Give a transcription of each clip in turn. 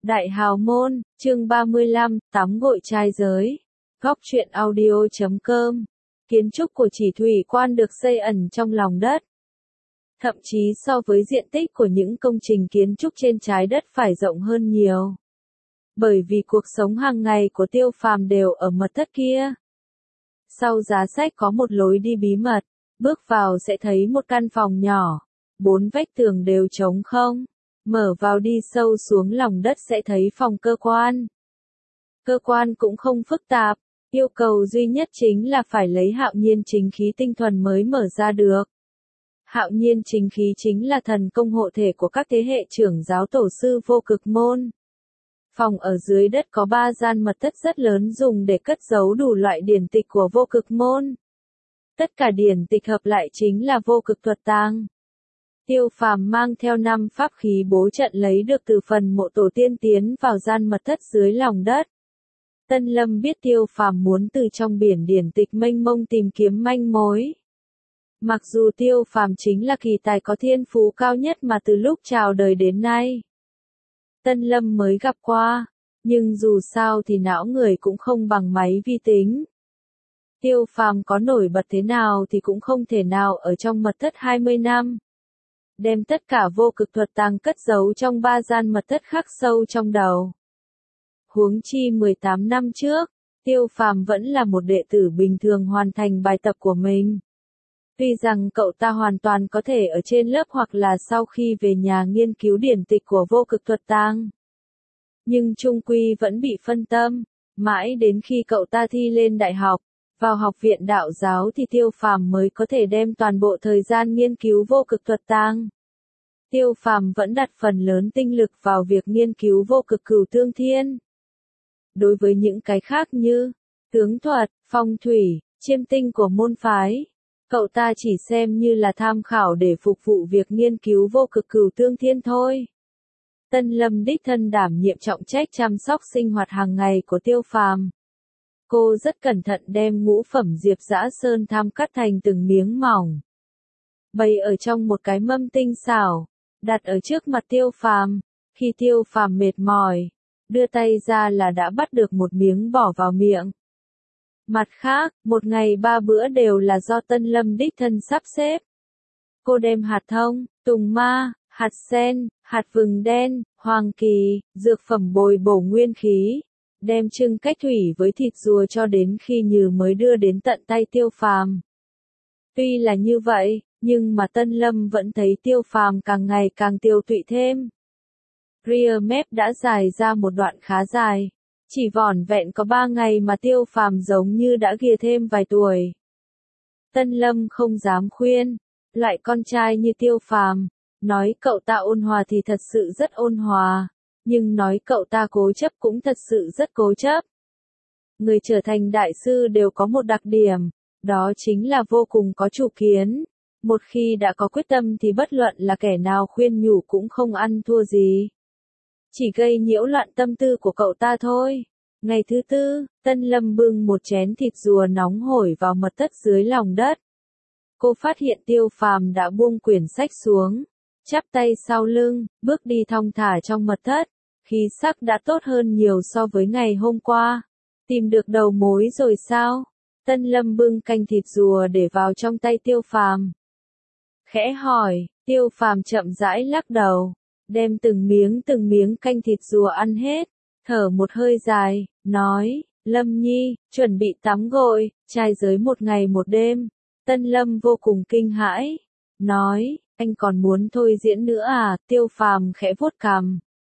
Đại hào môn, chương 35, tắm gội trai giới. Góc truyện audio.com. Kiến trúc của chỉ thủy quan được xây ẩn trong lòng đất. Thậm chí so với diện tích của những công trình kiến trúc trên trái đất phải rộng hơn nhiều. Bởi vì cuộc sống hàng ngày của Tiêu Phàm đều ở mật thất kia. Sau giá sách có một lối đi bí mật, bước vào sẽ thấy một căn phòng nhỏ, 4 vách tường đều trống không. Mở vào đi sâu xuống lòng đất sẽ thấy phòng cơ quan. Cơ quan cũng không phức tạp, yêu cầu duy nhất chính là phải lấy hạo nhiên chính khí tinh thuần mới mở ra được. Hạo nhiên chính khí chính là thần công hộ thể của các thế hệ trưởng giáo tổ sư vô cực môn. Phòng ở dưới đất có 3 gian mật thất rất lớn dùng để cất giấu đủ loại điển tịch của vô cực môn. Tất cả điển tịch hợp lại chính là vô cực thuật tàng. Tiêu Phàm mang theo 5 pháp khí bố trận lấy được từ phần mộ tổ tiên tiến vào gian mật thất dưới lòng đất. Tân Lâm biết Tiêu Phàm muốn từ trong biển điển tịch mênh mông tìm kiếm manh mối. Mặc dù Tiêu Phàm chính là kỳ tài có thiên phú cao nhất mà từ lúc chào đời đến nay Tân Lâm mới gặp qua, nhưng dù sao thì não người cũng không bằng máy vi tính. Tiêu Phàm có nổi bật thế nào thì cũng không thể nào ở trong mật thất 20 năm. Đem tất cả vô cực thuật tàng cất giấu trong 3 gian mật thất khắc sâu trong đầu. Huống chi 18 năm trước, Tiêu Phàm vẫn là một đệ tử bình thường hoàn thành bài tập của mình. Tuy rằng cậu ta hoàn toàn có thể ở trên lớp hoặc là sau khi về nhà nghiên cứu điển tịch của vô cực thuật tàng. Nhưng chung quy vẫn bị phân tâm, mãi đến khi cậu ta thi lên đại học, vào học viện đạo giáo thì Tiêu Phàm mới có thể đem toàn bộ thời gian nghiên cứu vô cực thuật tàng. Tiêu Phàm vẫn đặt phần lớn tinh lực vào việc nghiên cứu vô cực cửu tương thiên. Đối với những cái khác như tướng thuật, phong thủy, chiêm tinh của môn phái, cậu ta chỉ xem như là tham khảo để phục vụ việc nghiên cứu vô cực cửu tương thiên thôi. Tân Lâm đích thân đảm nhiệm trọng trách chăm sóc sinh hoạt hàng ngày của Tiêu Phàm. Cô rất cẩn thận đem ngũ phẩm diệp dã sơn tham cắt thành từng miếng mỏng, bày ở trong một cái mâm tinh xảo, đặt ở trước mặt Tiêu Phàm. Khi Tiêu Phàm mệt mỏi, đưa tay ra là đã bắt được một miếng bỏ vào miệng. Mặt khác, một ngày 3 bữa đều là do Tân Lâm đích thân sắp xếp. Cô đem hạt thông, tùng ma, hạt sen, hạt vừng đen, hoàng kỳ, dược phẩm bồi bổ nguyên khí, đem trưng cách thủy với thịt rùa cho đến khi Như mới đưa đến tận tay Tiêu Phàm. Tuy là như vậy, nhưng mà Tân Lâm vẫn thấy Tiêu Phàm càng ngày càng tiêu tụy thêm. Rear mép đã dài ra một đoạn khá dài. Chỉ vỏn vẹn có 3 ngày mà Tiêu Phàm giống như đã ghia thêm vài tuổi. Tân Lâm không dám khuyên, lại con trai như Tiêu Phàm, nói cậu ta ôn hòa thì thật sự rất ôn hòa, nhưng nói cậu ta cố chấp cũng thật sự rất cố chấp. Người trở thành đại sư đều có một đặc điểm, đó chính là vô cùng có chủ kiến. Một khi đã có quyết tâm thì bất luận là kẻ nào khuyên nhủ cũng không ăn thua gì. Chỉ gây nhiễu loạn tâm tư của cậu ta thôi. Ngày thứ 4, Tân Lâm bưng một chén thịt rùa nóng hổi vào mật thất dưới lòng đất. Cô phát hiện Tiêu Phàm đã buông quyển sách xuống, chắp tay sau lưng, bước đi thong thả trong mật thất. Khí sắc đã tốt hơn nhiều so với ngày hôm qua. Tìm được đầu mối rồi sao? Tân Lâm bưng canh thịt rùa để vào trong tay Tiêu Phàm. Khẽ hỏi, Tiêu Phàm chậm rãi lắc đầu, đem từng miếng canh thịt rùa ăn hết, thở một hơi dài, nói, Lâm Nhi, chuẩn bị tắm gội, trai giới 1 ngày 1 đêm. Tân Lâm vô cùng kinh hãi, nói, anh còn muốn thôi diễn nữa à? Tiêu Phàm khẽ vuốt cằm,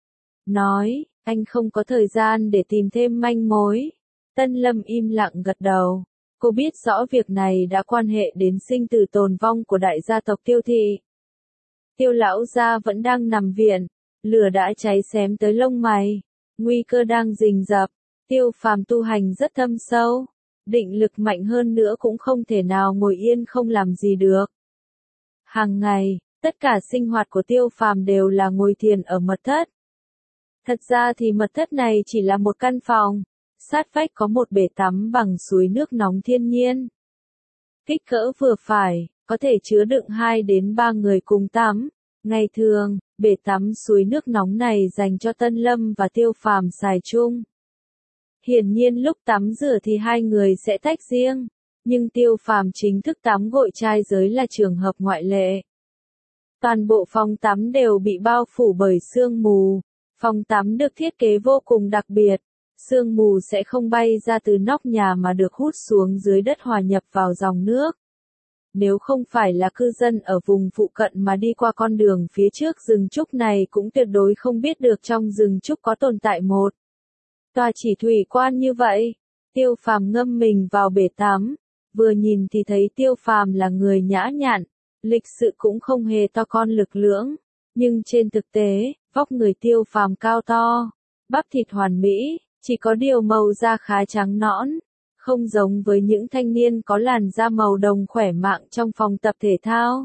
nói, anh không có thời gian để tìm thêm manh mối. Tân Lâm im lặng gật đầu. Cô biết rõ việc này đã quan hệ đến sinh tử tồn vong của đại gia tộc Tiêu thị. Tiêu lão gia vẫn đang nằm viện, lửa đã cháy xém tới lông mày, nguy cơ đang rình rập. Tiêu Phàm tu hành rất thâm sâu, định lực mạnh hơn nữa cũng không thể nào ngồi yên không làm gì được. Hàng ngày, tất cả sinh hoạt của Tiêu Phàm đều là ngồi thiền ở mật thất. Thật ra thì mật thất này chỉ là một căn phòng, sát vách có một bể tắm bằng suối nước nóng thiên nhiên. Kích cỡ vừa phải, có thể chứa đựng 2 đến 3 người cùng tắm. Ngày thường, bể tắm suối nước nóng này dành cho Tân Lâm và Tiêu Phàm xài chung. Hiển nhiên lúc tắm rửa thì hai người sẽ tách riêng, nhưng Tiêu Phàm chính thức tắm gội trai giới là trường hợp ngoại lệ. Toàn bộ phòng tắm đều bị bao phủ bởi sương mù. Phòng tắm được thiết kế vô cùng đặc biệt. Sương mù sẽ không bay ra từ nóc nhà mà được hút xuống dưới đất hòa nhập vào dòng nước. Nếu không phải là cư dân ở vùng phụ cận mà đi qua con đường phía trước rừng trúc này cũng tuyệt đối không biết được trong rừng trúc có tồn tại một tòa chỉ thủy quan như vậy. Tiêu Phàm ngâm mình vào bể tắm, vừa nhìn thì thấy Tiêu Phàm là người nhã nhặn, lịch sự cũng không hề to con lực lưỡng, nhưng trên thực tế, vóc người Tiêu Phàm cao to, bắp thịt hoàn mỹ, chỉ có điều màu da khá trắng nõn, không giống với những thanh niên có làn da màu đồng khỏe mạnh trong phòng tập thể thao.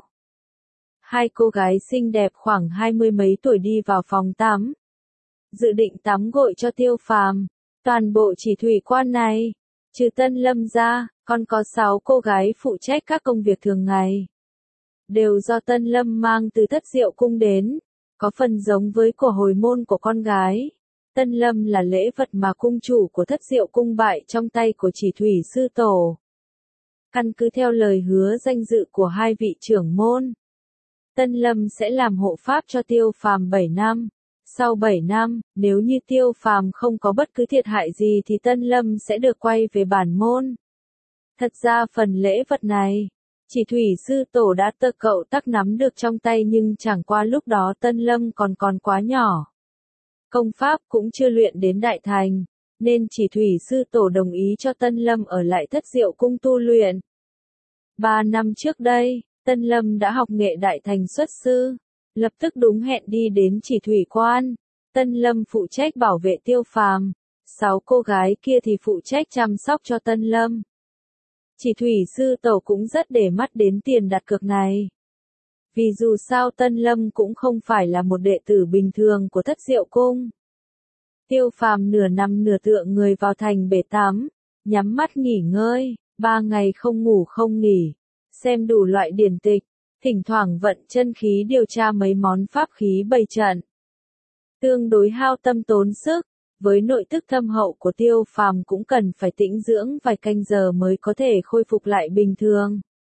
Hai cô gái xinh đẹp khoảng 20 mấy tuổi đi vào phòng tắm, dự định tắm gội cho Tiêu Phàm. Toàn bộ chỉ thủy quan này, trừ Tân Lâm ra, còn có 6 cô gái phụ trách các công việc thường ngày. Đều do Tân Lâm mang từ Thất Diệu Cung đến, có phần giống với của hồi môn của con gái. Tân Lâm là lễ vật mà cung chủ của Thất Diệu Cung bại trong tay của Chỉ Thủy Sư Tổ. Căn cứ theo lời hứa danh dự của hai vị trưởng môn, Tân Lâm sẽ làm hộ pháp cho Tiêu Phàm 7 năm. Sau 7 năm, nếu như Tiêu Phàm không có bất cứ thiệt hại gì thì Tân Lâm sẽ được quay về bản môn. Thật ra phần lễ vật này, Chỉ Thủy Sư Tổ đã cậu tắc nắm được trong tay nhưng chẳng qua lúc đó Tân Lâm còn quá nhỏ. Công pháp cũng chưa luyện đến đại thành, nên Chỉ Thủy Sư Tổ đồng ý cho Tân Lâm ở lại Thất Diệu Cung tu luyện. 3 năm trước đây, Tân Lâm đã học nghệ đại thành xuất sư, lập tức đúng hẹn đi đến Chỉ Thủy Quan. Tân Lâm phụ trách bảo vệ Tiêu Phàm, 6 cô gái kia thì phụ trách chăm sóc cho Tân Lâm. Chỉ Thủy Sư Tổ cũng rất để mắt đến tiền đặt cược này. Vì dù sao Tân Lâm cũng không phải là một đệ tử bình thường của Thất Diệu Cung. Tiêu Phàm nửa nằm nửa tựa người vào thành bể tắm, nhắm mắt nghỉ ngơi, 3 ngày không ngủ không nghỉ, xem đủ loại điển tịch, thỉnh thoảng vận chân khí điều tra mấy món pháp khí bày trận. Tương đối hao tâm tốn sức, với nội tức thâm hậu của Tiêu Phàm cũng cần phải tĩnh dưỡng vài canh giờ mới có thể khôi phục lại bình thường.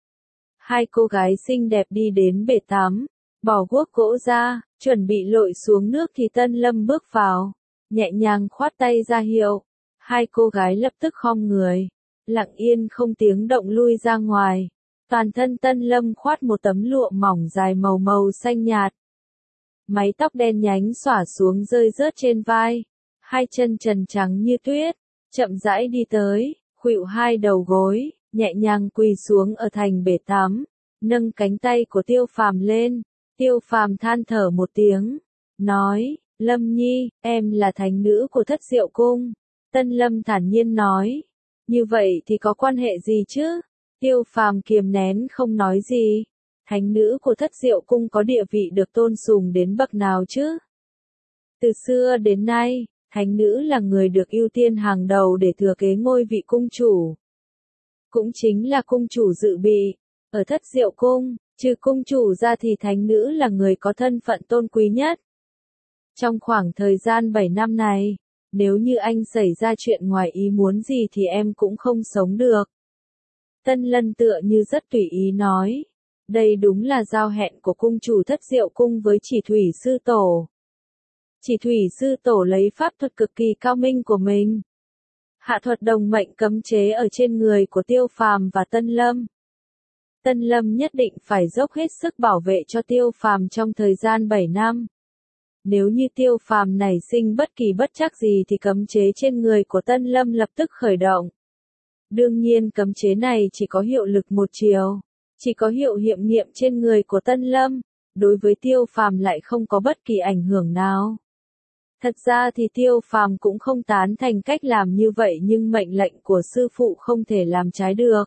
Hai cô gái xinh đẹp đi đến bể tắm, bỏ guốc gỗ ra, chuẩn bị lội xuống nước thì Tân Lâm bước vào, nhẹ nhàng khoát tay ra hiệu. Hai cô gái lập tức khom người, lặng yên không tiếng động lui ra ngoài. Toàn thân Tân Lâm khoát một tấm lụa mỏng dài màu xanh nhạt. Mái tóc đen nhánh xõa xuống rơi rớt trên vai, hai chân trần trắng như tuyết, chậm rãi đi tới, khuỵu hai đầu gối, nhẹ nhàng quỳ xuống ở thành bể tắm, nâng cánh tay của Tiêu Phàm lên. Tiêu Phàm than thở một tiếng, nói, Lâm Nhi, em là thánh nữ của Thất Diệu Cung. Tân Lâm thản nhiên nói, như vậy thì có quan hệ gì chứ? Tiêu Phàm kiềm nén không nói gì. Thánh nữ của Thất Diệu Cung có địa vị được tôn sùng đến bậc nào chứ? Từ xưa đến nay, thánh nữ là người được ưu tiên hàng đầu để thừa kế ngôi vị cung chủ. Cũng chính là cung chủ dự bị. Ở Thất Diệu Cung, trừ cung chủ ra thì thánh nữ là người có thân phận tôn quý nhất. Trong khoảng thời gian 7 năm này, nếu như anh xảy ra chuyện ngoài ý muốn gì thì em cũng không sống được. Tân Lân tựa như rất tùy ý nói. Đây đúng là giao hẹn của cung chủ Thất Diệu Cung với Chỉ Thủy Sư Tổ. Chỉ Thủy Sư Tổ lấy pháp thuật cực kỳ cao minh của mình, hạ thuật đồng mệnh cấm chế ở trên người của Tiêu Phàm và Tân Lâm. Tân Lâm nhất định phải dốc hết sức bảo vệ cho Tiêu Phàm trong thời gian 7 năm. Nếu như Tiêu Phàm nảy sinh bất kỳ bất trắc gì thì cấm chế trên người của Tân Lâm lập tức khởi động. Đương nhiên cấm chế này chỉ có hiệu lực một chiều, chỉ có hiệu nghiệm trên người của Tân Lâm, đối với Tiêu Phàm lại không có bất kỳ ảnh hưởng nào. Thật ra thì Tiêu Phàm cũng không tán thành cách làm như vậy nhưng mệnh lệnh của sư phụ không thể làm trái được.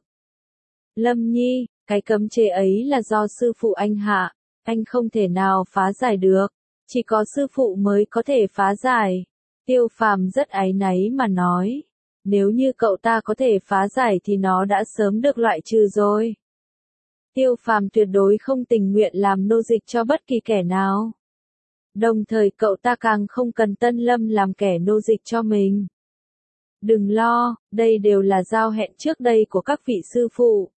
Lâm Nhi, cái cấm chế ấy là do sư phụ anh hạ, anh không thể nào phá giải được, chỉ có sư phụ mới có thể phá giải. Tiêu Phàm rất áy náy mà nói, nếu như cậu ta có thể phá giải thì nó đã sớm được loại trừ rồi. Tiêu Phàm tuyệt đối không tình nguyện làm nô dịch cho bất kỳ kẻ nào. Đồng thời cậu ta càng không cần Tân Lâm làm kẻ nô dịch cho mình. Đừng lo, đây đều là giao hẹn trước đây của các vị sư phụ.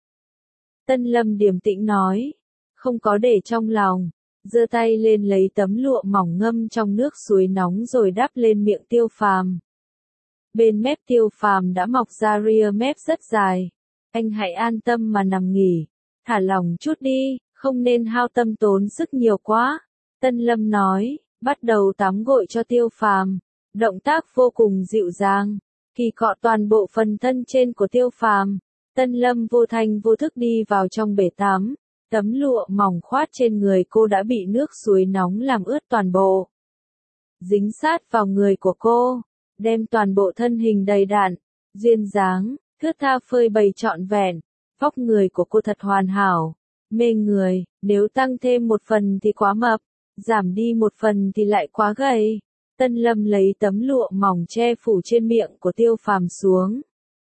Tân Lâm điềm tĩnh nói, không có để trong lòng, giơ tay lên lấy tấm lụa mỏng ngâm trong nước suối nóng rồi đắp lên miệng Tiêu Phàm. Bên mép Tiêu Phàm đã mọc ra ria mép rất dài. Anh hãy an tâm mà nằm nghỉ, thả lỏng chút đi, không nên hao tâm tốn sức nhiều quá. Tân Lâm nói, bắt đầu tắm gội cho Tiêu Phàm, động tác vô cùng dịu dàng, kỳ cọ toàn bộ phần thân trên của Tiêu Phàm. Tân Lâm vô thanh vô thức đi vào trong bể tắm, tấm lụa mỏng khoát trên người cô đã bị nước suối nóng làm ướt toàn bộ. Dính sát vào người của cô, đem toàn bộ thân hình đầy đặn, duyên dáng, thướt tha phơi bày trọn vẹn, vóc người của cô thật hoàn hảo, mê người, nếu tăng thêm một phần thì quá mập, giảm đi một phần thì lại quá gầy. Tân Lâm lấy tấm lụa mỏng che phủ trên miệng của Tiêu Phàm xuống.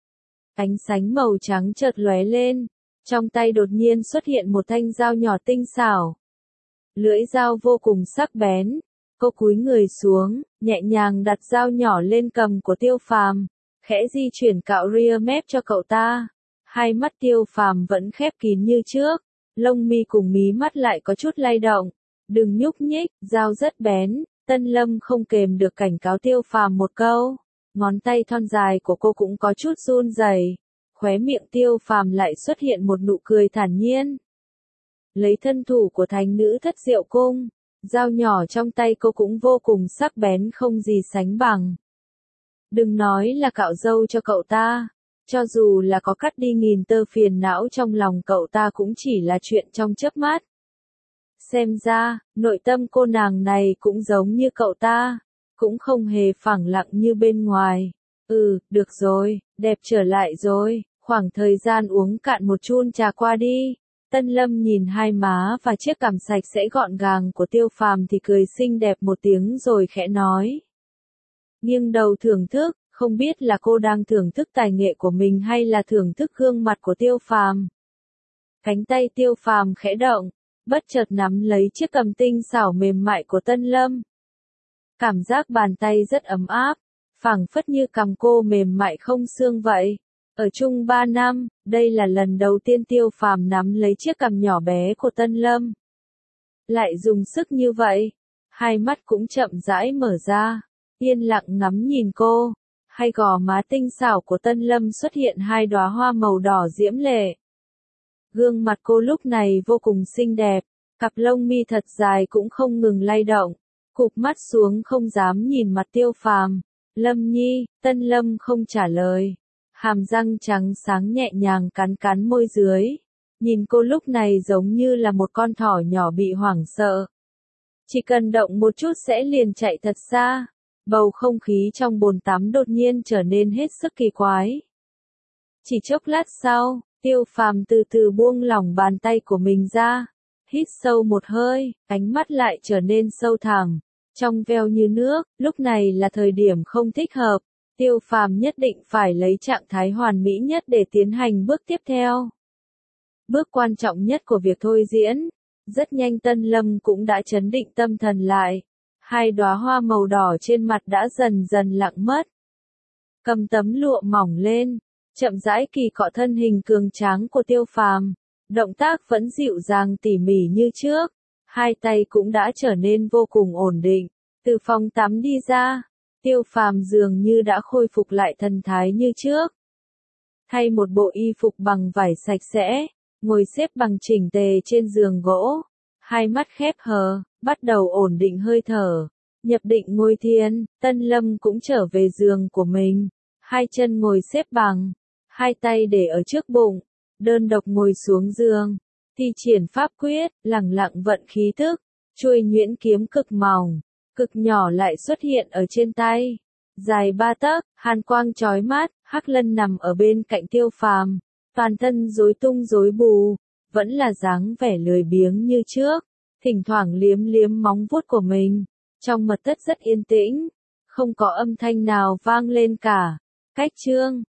Ánh sáng màu trắng chợt lóe lên, trong tay đột nhiên xuất hiện một thanh dao nhỏ tinh xảo. Lưỡi dao vô cùng sắc bén, cô cúi người xuống, nhẹ nhàng đặt dao nhỏ lên cằm của Tiêu Phàm, khẽ di chuyển cạo ria mép cho cậu ta. Hai mắt Tiêu Phàm vẫn khép kín như trước, lông mi cùng mí mắt lại có chút lay động. Đừng nhúc nhích, dao rất bén. Tân Lâm không kềm được cảnh cáo Tiêu Phàm một câu. Ngón tay thon dài của cô cũng có chút run rẩy. Khóe miệng Tiêu Phàm lại xuất hiện một nụ cười thản nhiên. Lấy thân thủ của thánh nữ Thất Diệu Cung, dao nhỏ trong tay cô cũng vô cùng sắc bén không gì sánh bằng. Đừng nói là cạo râu cho cậu ta, cho dù là có cắt đi nghìn tơ phiền não trong lòng cậu ta cũng chỉ là chuyện trong chớp mắt. Xem ra, nội tâm cô nàng này cũng giống như cậu ta, cũng không hề phẳng lặng như bên ngoài. Được rồi, đẹp trở lại rồi, khoảng thời gian uống cạn một chun trà qua đi. Tân Lâm nhìn hai má và chiếc cằm sạch sẽ gọn gàng của Tiêu Phàm thì cười xinh đẹp một tiếng rồi khẽ nói. Nghiêng đầu thưởng thức, không biết là cô đang thưởng thức tài nghệ của mình hay là thưởng thức gương mặt của Tiêu Phàm. Cánh tay Tiêu Phàm khẽ động, bất chợt nắm lấy chiếc cằm tinh xảo mềm mại của Tân Lâm. Cảm giác bàn tay rất ấm áp, phảng phất như cằm cô mềm mại không xương vậy. Ở chung 3 năm, đây là lần đầu tiên Tiêu Phàm nắm lấy chiếc cằm nhỏ bé của Tân Lâm. Lại dùng sức như vậy, hai mắt cũng chậm rãi mở ra, yên lặng ngắm nhìn cô. Hai gò má tinh xảo của Tân Lâm xuất hiện hai đóa hoa màu đỏ diễm lệ. Gương mặt cô lúc này vô cùng xinh đẹp, cặp lông mi thật dài cũng không ngừng lay động, cụp mắt xuống không dám nhìn mặt Tiêu Phàm. Lâm Nhi, Tân Lâm không trả lời, hàm răng trắng sáng nhẹ nhàng cắn cắn môi dưới, nhìn cô lúc này giống như là một con thỏ nhỏ bị hoảng sợ. Chỉ cần động một chút sẽ liền chạy thật xa. Bầu không khí trong bồn tắm đột nhiên trở nên hết sức kỳ quái. Chỉ chốc lát sau, Tiêu Phàm từ từ buông lỏng bàn tay của mình ra, hít sâu một hơi, ánh mắt lại trở nên sâu thẳm, trong veo như nước. Lúc này là thời điểm không thích hợp, Tiêu Phàm nhất định phải lấy trạng thái hoàn mỹ nhất để tiến hành bước tiếp theo. Bước quan trọng nhất của việc thôi diễn. Rất nhanh Tân Lâm cũng đã trấn định tâm thần lại. Hai đóa hoa màu đỏ trên mặt đã dần dần lặng mất. Cầm tấm lụa mỏng lên, chậm rãi kỳ cọ thân hình cường tráng của Tiêu Phàm. Động tác vẫn dịu dàng tỉ mỉ như trước. Hai tay cũng đã trở nên vô cùng ổn định. Từ phòng tắm đi ra, Tiêu Phàm dường như đã khôi phục lại thần thái như trước. Thay một bộ y phục bằng vải sạch sẽ, ngồi xếp bằng chỉnh tề trên giường gỗ. Hai mắt khép hờ, bắt đầu ổn định hơi thở. Nhập định ngồi thiền, Tân Lâm cũng trở về giường của mình. Hai chân ngồi xếp bằng, hai tay để ở trước bụng, đơn độc ngồi xuống giường. Thi triển pháp quyết, lẳng lặng vận khí thức. Chuôi nhuyễn kiếm cực mỏng, cực nhỏ lại xuất hiện ở trên tay. Dài 3 tấc, hàn quang chói mắt. Hắc Lân nằm ở bên cạnh Tiêu Phàm, toàn thân rối tung rối bù, vẫn là dáng vẻ lười biếng như trước, thỉnh thoảng liếm liếm móng vuốt của mình. Trong mật thất rất yên tĩnh, không có âm thanh nào vang lên cả. Cách chương